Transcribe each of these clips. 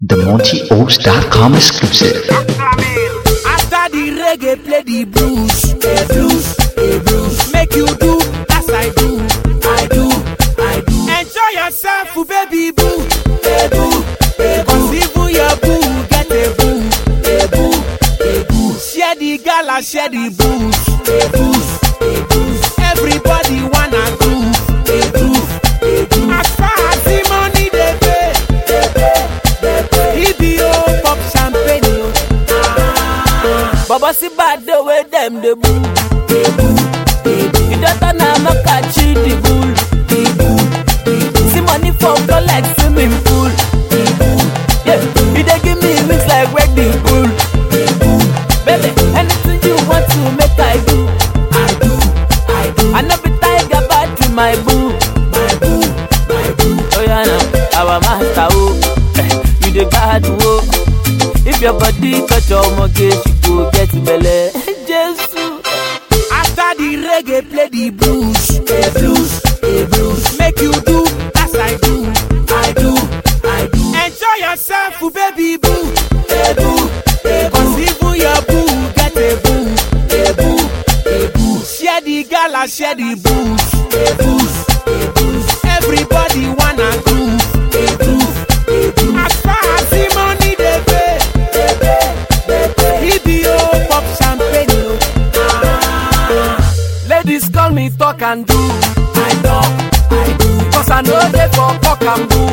The MontyOaks.com exclusive. After the reggae, play the blues, a blues, a blues. Make you do as I do, I do, I do. Enjoy yourself, baby boo, a boo, a boo. Cause even your boo get a boo, a boo, a boo. Share the gala, share the booze, a booze, a booze. Everybody wanna groove, a groove, a groove. As far as the money they pay, they pay, they pay. EBO pop champagne, Baba see bad the way them the boo, the boo, the boo. You don't know I'm a catchy the bull, the boo, the boo. See money for like swimming pool, the boo, yeah. You dey give me wings like wedding bull, the boo. Baby, anything you want to make I do, I do, I do. I know be tiger bad to my boo, my boo, my boo. Oh yeah now, our master oh, you the bad oh. If your body touch your mortgage, you go get belly. Jesus. After the reggae, play the blues, a blues, a blues. Make you do as I do, I do, I do. Enjoy yourself, baby boo, a boo, a boo. Cause even your boo get a boo, a boo, a boo. Share the gala, share the booze, a booze, a booze. Everybody wanna groove, a groove, a groove. As far as the money they pay, EBO pop champagne. Ladies call me talk and do, I talk, I do. Cause I know they for talk and do,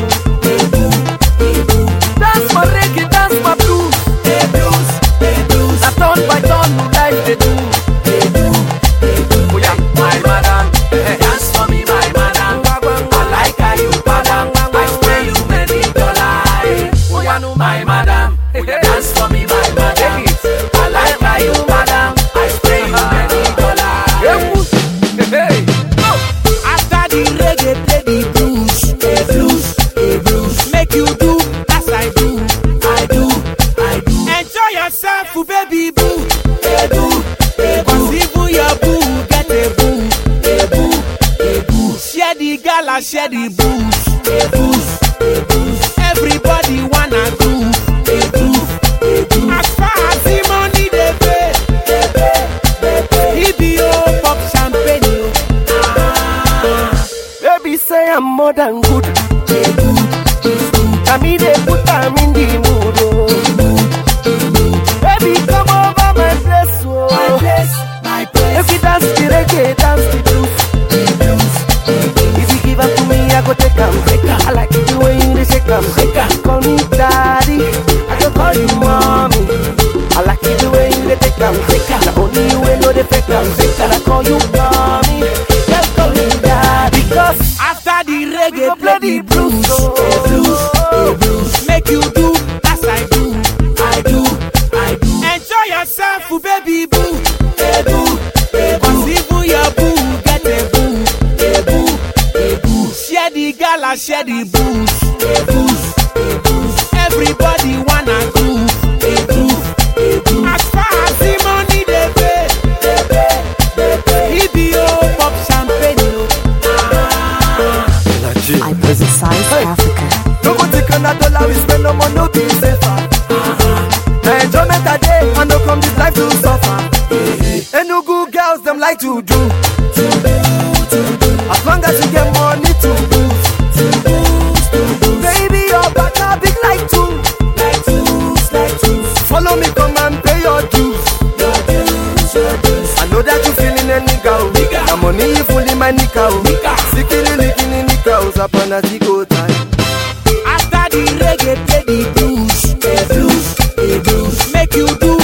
dance my reggae, dance my blues, blues. I turn by turn, you like they do, Oh yeah, my madam, dance for me, my madam. I like how you madam, I spray you many dollars. Oh yeah, no, my madam, dance for me, my madam. I like how you madam, I spray you many dollars. Hey, after the reggae, play the blues, a blues, a blues. Make you do as I do, I do, I do. Enjoy yourself, baby boo, a boo, a boo. Cause even your boo get a boo, a boo, a boo. Share the gala, share the booze, a booze, a booze. Everybody wanna groove, a groove, a groove. As far as the money they pay, they pay. EBO pop champagne. Baby say I'm more than good, I mean they put time in the mood, Baby come over my place, oh. My place, my place. If you dance the reggae, dance the blues, If you give up to me, I go take 'em. I like it the way you shake 'em. Call me daddy, I go call you mommy. I like it the way you take 'em. The only you will know the fake 'em. And I call you mommy, just call me daddy. Because after the reggae, play the blues, a blues, a blues. Make you do as I do, I do, I do. Enjoy yourself, baby boo, a boo, a boo. Cause even your boo get a boo, a boo, a boo. Share the gala, share the booze, a booze, a booze. Everybody wanna groove, a groove, a groove. As far as the money they pay, they pay. EBO pop champagne. I criticize Africa. No go take another dollar, we spend no more, no be safer. The enjoyment a day, and no come this life to suffer. And no good girls, them like to do. As long as you get money to boost. Baby, your partner big like two. Follow me, come and pay your dues. I know that you feeling a nigga. The money you full in my nika. Sikini likini nika, upon a tico time. After the reggae, play the blues, a blues, a blues. Make you do